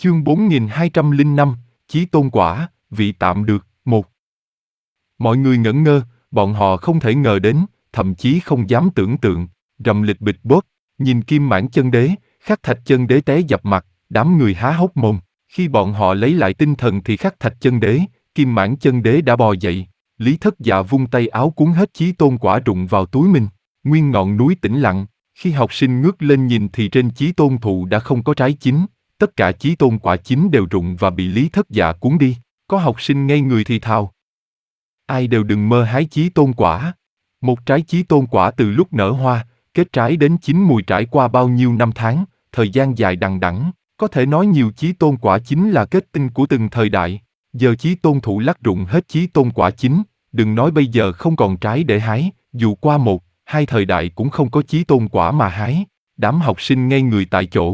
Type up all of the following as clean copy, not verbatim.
Chương 4205, Chí Tôn Quả, vị tạm được, 1. Mọi người ngẩn ngơ, bọn họ không thể ngờ đến, thậm chí không dám tưởng tượng, rầm lịch bịch bốp, nhìn Kim Mãn Chân Đế, Khắc Thạch Chân Đế té dập mặt, đám người há hốc mồm, khi bọn họ lấy lại tinh thần thì Khắc Thạch Chân Đế, Kim Mãn Chân Đế đã bò dậy, Lý Thất Dạ vung tay áo cuốn hết Chí Tôn Quả rụng vào túi mình, nguyên ngọn núi tĩnh lặng, khi học sinh ngước lên nhìn thì trên Chí Tôn thụ đã không có trái chín. Tất cả Chí Tôn Quả chín đều rụng và bị Lý Thất Dạ cuốn đi, có học sinh ngây người thì thào. Ai đều đừng mơ hái Chí Tôn Quả. Một trái Chí Tôn Quả từ lúc nở hoa, kết trái đến chín mùi trải qua bao nhiêu năm tháng, thời gian dài đằng đẵng, có thể nói nhiều Chí Tôn Quả chính là kết tinh của từng thời đại. Giờ Chí Tôn thụ lắc rụng hết Chí Tôn Quả chín, đừng nói bây giờ không còn trái để hái, dù qua một, hai thời đại cũng không có Chí Tôn Quả mà hái. Đám học sinh ngây người tại chỗ.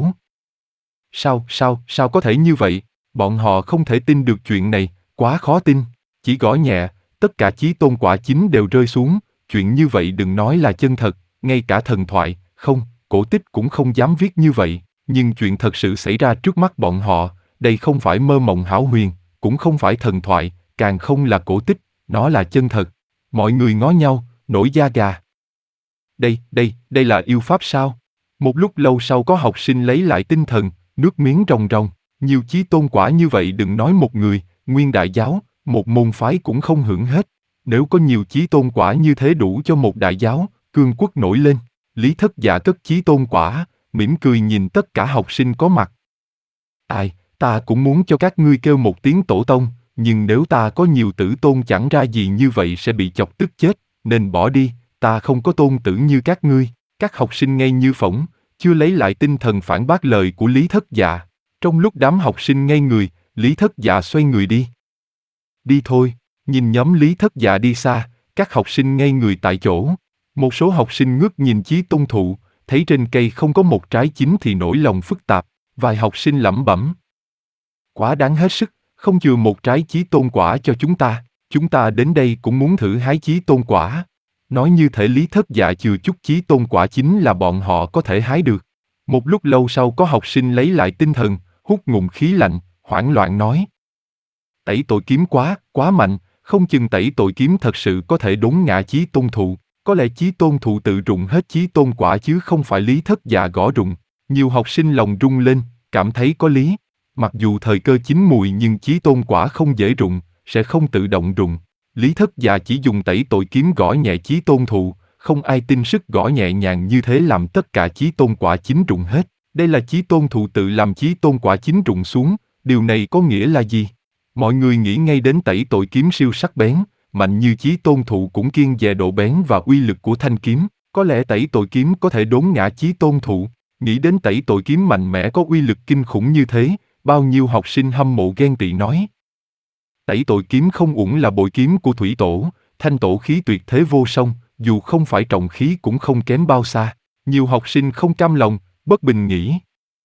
Sao có thể như vậy? Bọn họ không thể tin được chuyện này, quá khó tin. Chỉ gõ nhẹ, tất cả Chí Tôn Quả chín đều rơi xuống, chuyện như vậy đừng nói là chân thật, ngay cả thần thoại, không, cổ tích cũng không dám viết như vậy, nhưng chuyện thật sự xảy ra trước mắt bọn họ, đây không phải mơ mộng hão huyền, cũng không phải thần thoại, càng không là cổ tích, nó là chân thật. Mọi người ngó nhau, nổi da gà. Đây là yêu pháp sao? Một lúc lâu sau có học sinh lấy lại tinh thần, nước miếng ròng ròng, nhiều Chí Tôn Quả như vậy đừng nói một người, nguyên đại giáo, một môn phái cũng không hưởng hết. Nếu có nhiều Chí Tôn Quả như thế đủ cho một đại giáo, cương quốc nổi lên. Lý Thất Dạ cất Chí Tôn Quả, mỉm cười nhìn tất cả học sinh có mặt. Ta cũng muốn cho các ngươi kêu một tiếng tổ tông, nhưng nếu ta có nhiều tử tôn chẳng ra gì như vậy sẽ bị chọc tức chết, nên bỏ đi, ta không có tôn tử như các ngươi. Các học sinh ngây như phỗng, chưa lấy lại tinh thần phản bác lời của Lý Thất Dạ. Trong lúc đám học sinh ngây người, Lý Thất Dạ xoay người đi. Đi thôi, nhìn nhóm Lý Thất Dạ đi xa, các học sinh ngây người tại chỗ. Một số học sinh ngước nhìn Chí Tôn thụ, thấy trên cây không có một trái chín thì nỗi lòng phức tạp. Vài học sinh lẩm bẩm. Quá đáng hết sức, không chừa một trái Chí Tôn Quả cho chúng ta đến đây cũng muốn thử hái Chí Tôn Quả. Nói như thể Lý Thất Dạ chừa chút Chí Tôn Quả chính là bọn họ có thể hái được. Một lúc lâu sau có học sinh lấy lại tinh thần, hút ngụm khí lạnh, hoảng loạn nói. Tẩy tội kiếm quá mạnh, không chừng tẩy tội kiếm thật sự có thể đốn ngã Chí Tôn thụ. Có lẽ Chí Tôn thụ tự rụng hết Chí Tôn Quả chứ không phải Lý Thất Dạ gõ rụng. Nhiều học sinh lòng rung lên, cảm thấy có lý. Mặc dù thời cơ chín mùi nhưng Chí Tôn Quả không dễ rụng, sẽ không tự động rụng. Lý Thất Dạ chỉ dùng tẩy tội kiếm gõ nhẹ Chí Tôn thụ, không ai tin sức gõ nhẹ nhàng như thế làm tất cả Chí Tôn Quả chín rụng hết. Đây là Chí Tôn thụ tự làm Chí Tôn Quả chín rụng xuống, điều này có nghĩa là gì? Mọi người nghĩ ngay đến tẩy tội kiếm siêu sắc bén, mạnh như Chí Tôn thụ cũng kiêng dè độ bén và uy lực của thanh kiếm, có lẽ tẩy tội kiếm có thể đốn ngã Chí Tôn thụ. Nghĩ đến tẩy tội kiếm mạnh mẽ có uy lực kinh khủng như thế, bao nhiêu học sinh hâm mộ ghen tị nói. Tẩy tội kiếm không uổng là bội kiếm của Thủy Tổ, thanh tổ khí tuyệt thế vô song, dù không phải trọng khí cũng không kém bao xa. Nhiều học sinh không cam lòng, bất bình nghĩ.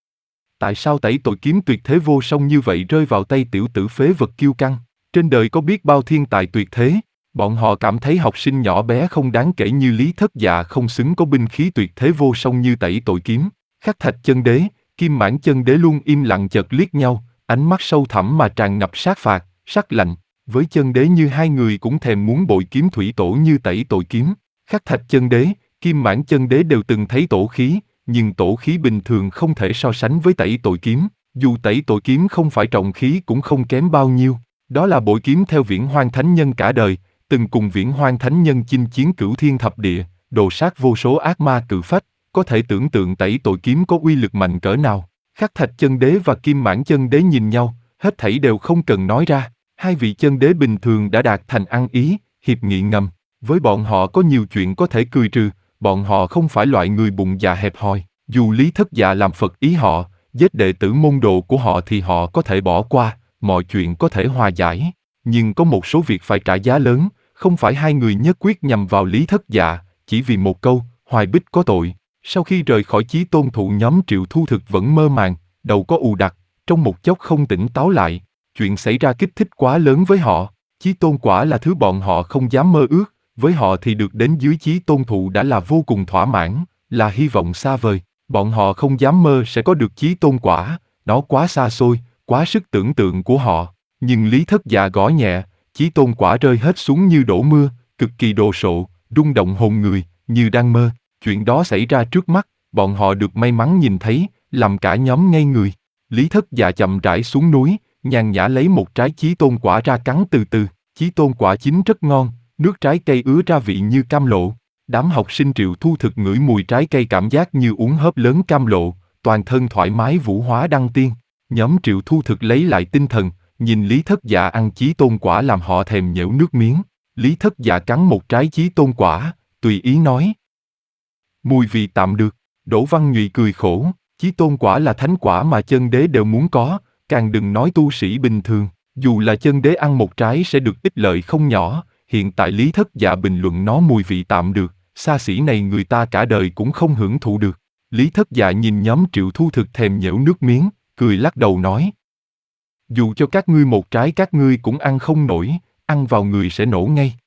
Tại sao tẩy tội kiếm tuyệt thế vô song như vậy rơi vào tay tiểu tử phế vật kiêu căng? Trên đời có biết bao thiên tài tuyệt thế? Bọn họ cảm thấy học sinh nhỏ bé không đáng kể như Lý Thất Dạ không xứng có binh khí tuyệt thế vô song như tẩy tội kiếm. Khắc Thạch Chân Đế, Kim Mãn Chân Đế luôn im lặng chợt liếc nhau, ánh mắt sâu thẳm mà tràn ngập sát phạt, sắc lạnh. Với Chân Đế như hai người cũng thèm muốn bội kiếm Thủy Tổ như tẩy tội kiếm. Khắc Thạch Chân Đế, Kim Mãn Chân Đế đều từng thấy tổ khí, nhưng tổ khí bình thường không thể so sánh với tẩy tội kiếm. Dù tẩy tội kiếm không phải trọng khí cũng không kém bao nhiêu. Đó là bội kiếm theo Viễn Hoang Thánh Nhân cả đời, từng cùng Viễn Hoang Thánh Nhân chinh chiến cửu thiên thập địa, đồ sát vô số ác ma cự phách. Có thể tưởng tượng tẩy tội kiếm có uy lực mạnh cỡ nào. Khắc Thạch Chân Đế và Kim Mãn Chân Đế nhìn nhau, hết thảy đều không cần nói ra. Hai vị chân đế bình thường đã đạt thành ăn ý, hiệp nghị ngầm. Với bọn họ có nhiều chuyện có thể cười trừ, bọn họ không phải loại người bụng dạ hẹp hòi. Dù Lý Thất Dạ làm phật ý họ, giết đệ tử môn đồ của họ thì họ có thể bỏ qua, mọi chuyện có thể hòa giải. Nhưng có một số việc phải trả giá lớn, không phải hai người nhất quyết nhằm vào Lý Thất Dạ, chỉ vì một câu, Hoài Bích có tội. Sau khi rời khỏi Chí Tôn thụ nhóm Triệu Thu Thực vẫn mơ màng, đầu có ù đặc, trong một chốc không tỉnh táo lại. Chuyện xảy ra kích thích quá lớn với họ. Chí Tôn Quả là thứ bọn họ không dám mơ ước, với họ thì được đến dưới Chí Tôn thụ đã là vô cùng thỏa mãn, là hy vọng xa vời. Bọn họ không dám mơ sẽ có được Chí Tôn Quả, nó quá xa xôi, quá sức tưởng tượng của họ. Nhưng Lý Thất Dạ gõ nhẹ, chí tôn quả rơi hết xuống như đổ mưa, cực kỳ đồ sộ, rung động hồn người, như đang mơ. Chuyện đó xảy ra trước mắt, bọn họ được may mắn nhìn thấy, làm cả nhóm ngây người. Lý Thất Dạ chậm rãi xuống núi, nhàn nhã lấy một trái chí tôn quả ra cắn từ từ. Chí tôn quả chín rất ngon, nước trái cây ứa ra vị như cam lộ. Đám học sinh Triệu Thu Thực ngửi mùi trái cây cảm giác như uống hớp lớn cam lộ, toàn thân thoải mái vũ hóa đăng tiên. Nhóm Triệu Thu Thực lấy lại tinh thần, nhìn Lý Thất Dạ ăn chí tôn quả làm họ thèm nhễu nước miếng. Lý Thất Dạ cắn một trái chí tôn quả, tùy ý nói. Mùi vị tạm được. Đỗ Văn Nhụy cười khổ, chí tôn quả là thánh quả mà chân đế đều muốn có, càng đừng nói tu sĩ bình thường. Dù là chân đế ăn một trái sẽ được ích lợi không nhỏ, hiện tại Lý Thất Dạ bình luận nó mùi vị tạm được, xa xỉ này người ta cả đời cũng không hưởng thụ được. Lý Thất Dạ nhìn nhóm Triệu Thu Thực thèm nhễu nước miếng, cười lắc đầu nói. Dù cho các ngươi một trái các ngươi cũng ăn không nổi, ăn vào người sẽ nổ ngay.